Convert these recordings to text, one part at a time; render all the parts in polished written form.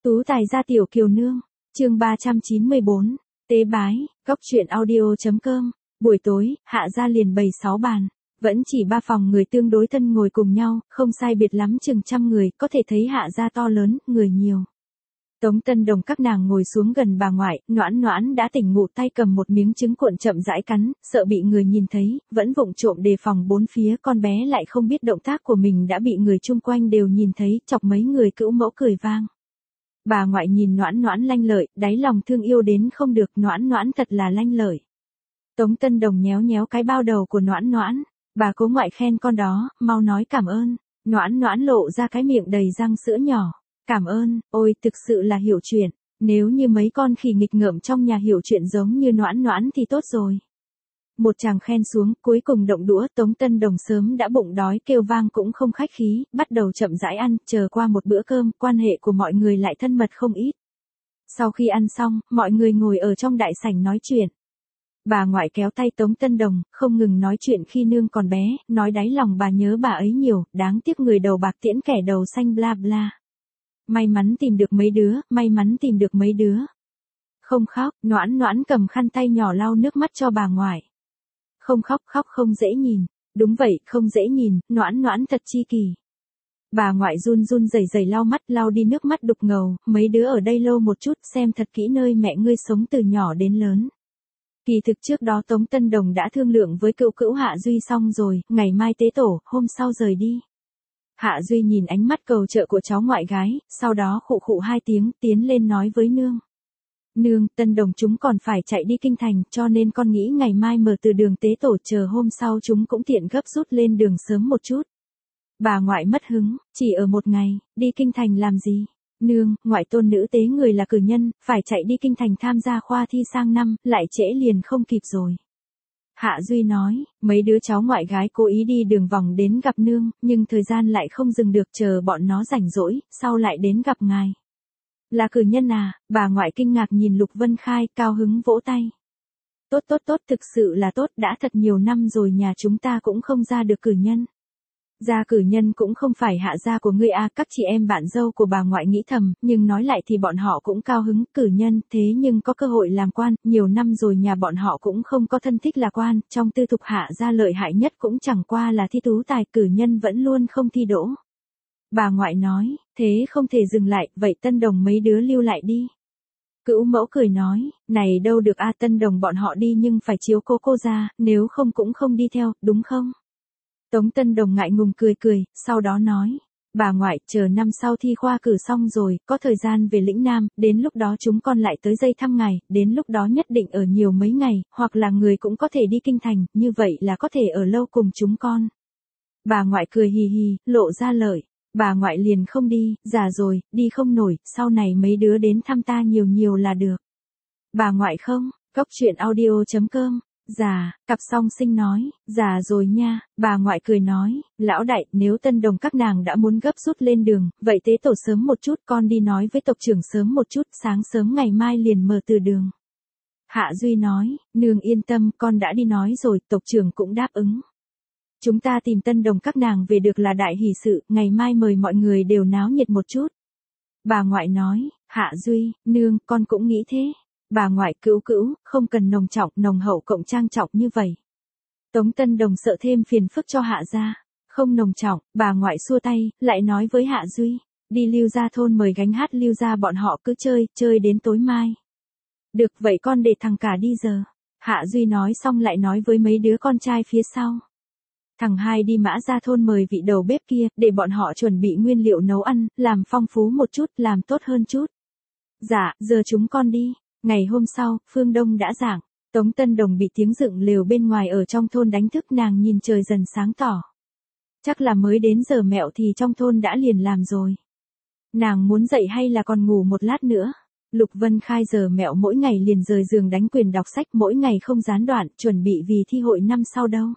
Tú tài gia tiểu kiều nương, chương 394, tế bái, góc truyện audio.com, buổi tối, Hạ gia liền bày 6 bàn, vẫn chỉ 3 phòng người tương đối thân ngồi cùng nhau, không sai biệt lắm chừng 100 người, có thể thấy Hạ gia to lớn, người nhiều. Tống Tân Đồng các nàng ngồi xuống gần bà ngoại, Noãn Noãn đã tỉnh ngủ tay cầm một miếng trứng cuộn chậm rãi cắn, sợ bị người nhìn thấy, vẫn vụng trộm đề phòng bốn phía, con bé lại không biết động tác của mình đã bị người chung quanh đều nhìn thấy, chọc mấy người cữu mẫu cười vang. Bà ngoại nhìn Noãn Noãn lanh lợi, đáy lòng thương yêu đến không được, Noãn Noãn thật là lanh lợi. Tống Tân Đồng nhéo nhéo cái bao đầu của Noãn Noãn, bà cố ngoại khen con đó, mau nói cảm ơn. Noãn Noãn lộ ra cái miệng đầy răng sữa nhỏ. Cảm ơn, ôi thực sự là hiểu chuyện, nếu như mấy con khỉ nghịch ngợm trong nhà hiểu chuyện giống như Noãn Noãn thì tốt rồi. Một chàng khen xuống, cuối cùng động đũa, Tống Tân Đồng sớm đã bụng đói kêu vang cũng không khách khí, bắt đầu chậm rãi ăn, chờ qua một bữa cơm, quan hệ của mọi người lại thân mật không ít. Sau khi ăn xong, mọi người ngồi ở trong đại sảnh nói chuyện. Bà ngoại kéo tay Tống Tân Đồng, không ngừng nói chuyện khi nương còn bé, nói đáy lòng bà nhớ bà ấy nhiều, đáng tiếc người đầu bạc tiễn kẻ đầu xanh bla bla. May mắn tìm được mấy đứa, may mắn tìm được mấy đứa. Không khóc, Noãn Noãn cầm khăn tay nhỏ lau nước mắt cho bà ngoại. Không khóc, khóc không dễ nhìn. Đúng vậy, không dễ nhìn, Noãn Noãn thật chi kỳ. Bà ngoại run run rẩy rẩy lau mắt, lau đi nước mắt đục ngầu, mấy đứa ở đây lâu một chút, xem thật kỹ nơi mẹ ngươi sống từ nhỏ đến lớn. Kỳ thực trước đó Tống Tân Đồng đã thương lượng với cữu cữu Hạ Duy xong rồi, ngày mai tế tổ, hôm sau rời đi. Hạ Duy nhìn ánh mắt cầu trợ của cháu ngoại gái, sau đó khụ khụ 2 tiếng, tiến lên nói với nương. Nương, Tân Đồng chúng còn phải chạy đi kinh thành, cho nên con nghĩ ngày mai mở từ đường tế tổ, chờ hôm sau chúng cũng tiện gấp rút lên đường sớm một chút. Bà ngoại mất hứng, chỉ ở một ngày, đi kinh thành làm gì? Nương, ngoại tôn nữ tế người là cử nhân, phải chạy đi kinh thành tham gia khoa thi sang năm, lại trễ liền không kịp rồi. Hạ Duy nói, mấy đứa cháu ngoại gái cố ý đi đường vòng đến gặp nương, nhưng thời gian lại không dừng được, chờ bọn nó rảnh rỗi, sau lại đến gặp ngài. Là cử nhân à? Bà ngoại kinh ngạc nhìn Lục Vân Khai, cao hứng vỗ tay. Tốt tốt tốt, thực sự là tốt, đã thật nhiều năm rồi nhà chúng ta cũng không ra được cử nhân. Gia cử nhân cũng không phải Hạ gia của ngươi à, các chị em bạn dâu của bà ngoại nghĩ thầm, nhưng nói lại thì bọn họ cũng cao hứng, cử nhân, thế nhưng có cơ hội làm quan, nhiều năm rồi nhà bọn họ cũng không có thân thích là quan, trong tư thục Hạ gia lợi hại nhất cũng chẳng qua là thi tú tài, cử nhân vẫn luôn không thi đỗ. Bà ngoại nói, thế không thể dừng lại, vậy Tân Đồng mấy đứa lưu lại đi. Cữu mẫu cười nói, này đâu được a, Tân Đồng bọn họ đi nhưng phải chiếu cố cô ra, nếu không cũng không đi theo, đúng không? Tống Tân Đồng ngại ngùng cười cười, sau đó nói, bà ngoại, chờ năm sau thi khoa cử xong rồi, có thời gian về lĩnh Nam, đến lúc đó chúng con lại tới dây thăm ngài, đến lúc đó nhất định ở nhiều mấy ngày, hoặc là người cũng có thể đi kinh thành, như vậy là có thể ở lâu cùng chúng con. Bà ngoại cười hì hì, lộ ra lợi, bà ngoại liền không đi, già rồi, đi không nổi, sau này mấy đứa đến thăm ta nhiều nhiều là được. Bà ngoại không, góc truyện audio.com. Già, cặp song sinh nói, già rồi nha, bà ngoại cười nói, lão đại, nếu Tân Đồng các nàng đã muốn gấp rút lên đường, vậy tế tổ sớm một chút, con đi nói với tộc trưởng sớm một chút, sáng sớm ngày mai liền mở từ đường. Hạ Duy nói, nương yên tâm, con đã đi nói rồi, tộc trưởng cũng đáp ứng. Chúng ta tìm Tân Đồng các nàng về được là đại hỷ sự, ngày mai mời mọi người đều náo nhiệt một chút. Bà ngoại nói, Hạ Duy, nương, con cũng nghĩ thế. Bà ngoại, cữu cữu, không cần nồng trọng, nồng hậu cộng trang trọng như vậy. Tống Tân Đồng sợ thêm phiền phức cho Hạ gia. Không nồng trọng, bà ngoại xua tay, lại nói với Hạ Duy, đi Lưu gia thôn mời gánh hát Lưu gia bọn họ cứ chơi đến tối mai. Được vậy con để thằng cả đi giờ. Hạ Duy nói xong lại nói với mấy đứa con trai phía sau. Thằng hai đi Mã gia thôn mời vị đầu bếp kia, để bọn họ chuẩn bị nguyên liệu nấu ăn, làm phong phú một chút, làm tốt hơn chút. Dạ, giờ chúng con đi. Ngày hôm sau, phương đông đã rạng, Tống Tân Đồng bị tiếng dựng lều bên ngoài ở trong thôn đánh thức, nàng nhìn trời dần sáng tỏ. Chắc là mới đến giờ mẹo thì trong thôn đã liền làm rồi. Nàng muốn dậy hay là còn ngủ một lát nữa? Lục Vân Khai giờ mẹo mỗi ngày liền rời giường đánh quyền đọc sách, mỗi ngày không gián đoạn, chuẩn bị vì thi hội năm sau đâu.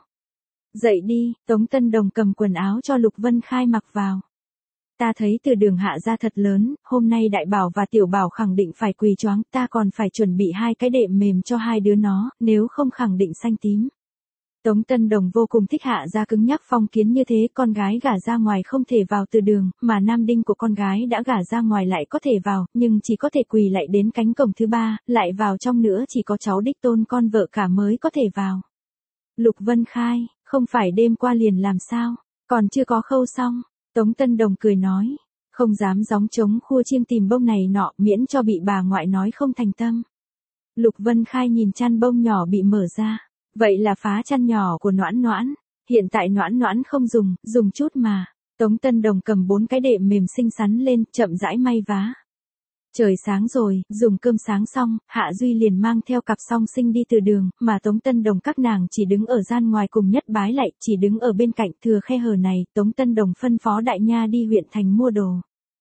Dậy đi, Tống Tân Đồng cầm quần áo cho Lục Vân Khai mặc vào. Ta thấy từ đường Hạ gia thật lớn, hôm nay đại bảo và tiểu bảo khẳng định phải quỳ choáng, ta còn phải chuẩn bị 2 cái đệm mềm cho 2 đứa nó, nếu không khẳng định xanh tím. Tống Tân Đồng vô cùng thích Hạ gia cứng nhắc phong kiến như thế, con gái gả ra ngoài không thể vào từ đường, mà nam đinh của con gái đã gả ra ngoài lại có thể vào, nhưng chỉ có thể quỳ lại đến cánh cổng thứ ba, lại vào trong nữa chỉ có cháu đích tôn con vợ cả mới có thể vào. Lục Vân Khai, không phải đêm qua liền làm sao, còn chưa có khâu xong. Tống Tân Đồng cười nói, không dám gióng trống khua chiêng tìm bông này nọ, miễn cho bị bà ngoại nói không thành tâm. Lục Vân Khai nhìn chăn bông nhỏ bị mở ra, vậy là phá chăn nhỏ của Noãn Noãn, hiện tại Noãn Noãn không dùng chút mà. Tống Tân Đồng cầm 4 cái đệm mềm xinh xắn lên, chậm rãi may vá. Trời sáng rồi, dùng cơm sáng xong, Hạ Duy liền mang theo cặp song sinh đi từ đường, mà Tống Tân Đồng các nàng chỉ đứng ở gian ngoài cùng Nhất Bái lại, chỉ đứng ở bên cạnh thừa khe hở này, Tống Tân Đồng phân phó Đại Nha đi huyện thành mua đồ.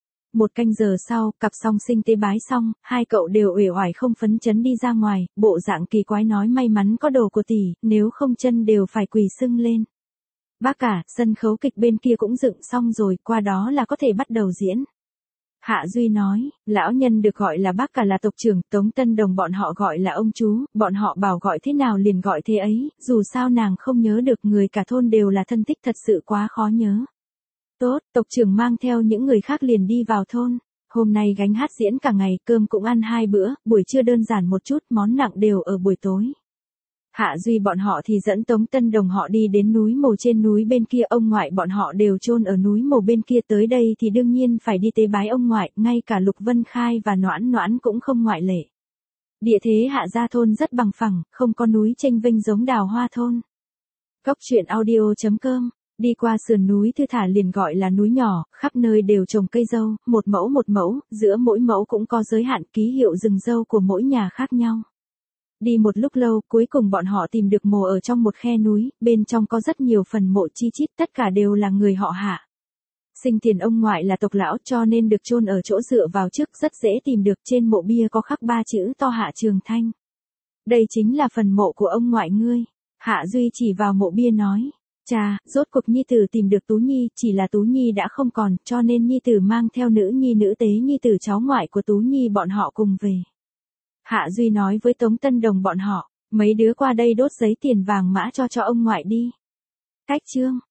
1 canh giờ sau, cặp song sinh tế bái xong, hai cậu đều uể oải không phấn chấn đi ra ngoài, bộ dạng kỳ quái nói may mắn có đồ của tỷ, nếu không chân đều phải quỳ sưng lên. Bác cả, sân khấu kịch bên kia cũng dựng xong rồi, qua đó là có thể bắt đầu diễn. Hạ Duy nói, lão nhân được gọi là bác cả là tộc trưởng, Tống Tân Đồng bọn họ gọi là ông chú, bọn họ bảo gọi thế nào liền gọi thế ấy, dù sao nàng không nhớ được, người cả thôn đều là thân thích thật sự quá khó nhớ. Tốt, tộc trưởng mang theo những người khác liền đi vào thôn. Hôm nay gánh hát diễn cả ngày, cơm cũng ăn 2 bữa, buổi trưa đơn giản một chút, món nặng đều ở buổi tối. Hạ Duy bọn họ thì dẫn Tống Tân Đồng họ đi đến núi Mồ, trên núi bên kia ông ngoại bọn họ đều chôn ở núi Mồ bên kia, tới đây thì đương nhiên phải đi tế bái ông ngoại, ngay cả Lục Vân Khai và Noãn Noãn cũng không ngoại lệ. Địa thế Hạ gia thôn rất bằng phẳng, không có núi chênh vênh giống Đào Hoa thôn. Cốc truyện audio.com. Đi qua sườn núi thư thả liền gọi là núi nhỏ, khắp nơi đều trồng cây dâu, một mẫu, giữa mỗi mẫu cũng có giới hạn ký hiệu rừng dâu của mỗi nhà khác nhau. Đi một lúc lâu, cuối cùng bọn họ tìm được mồ ở trong một khe núi, bên trong có rất nhiều phần mộ chi chít, tất cả đều là người họ Hạ. Sinh tiền ông ngoại là tộc lão cho nên được chôn ở chỗ dựa vào trước, rất dễ tìm được, trên mộ bia có khắc 3 chữ to Hạ Trường Thanh. Đây chính là phần mộ của ông ngoại ngươi. Hạ Duy chỉ vào mộ bia nói. Chà, rốt cuộc nhi tử tìm được Tú Nhi, chỉ là Tú Nhi đã không còn, cho nên nhi tử mang theo nữ nhi nữ tế nhi tử cháu ngoại của Tú Nhi bọn họ cùng về. Hạ Duy nói với Tống Tân Đồng bọn họ, mấy đứa qua đây đốt giấy tiền vàng mã cho ông ngoại đi. Cách chương.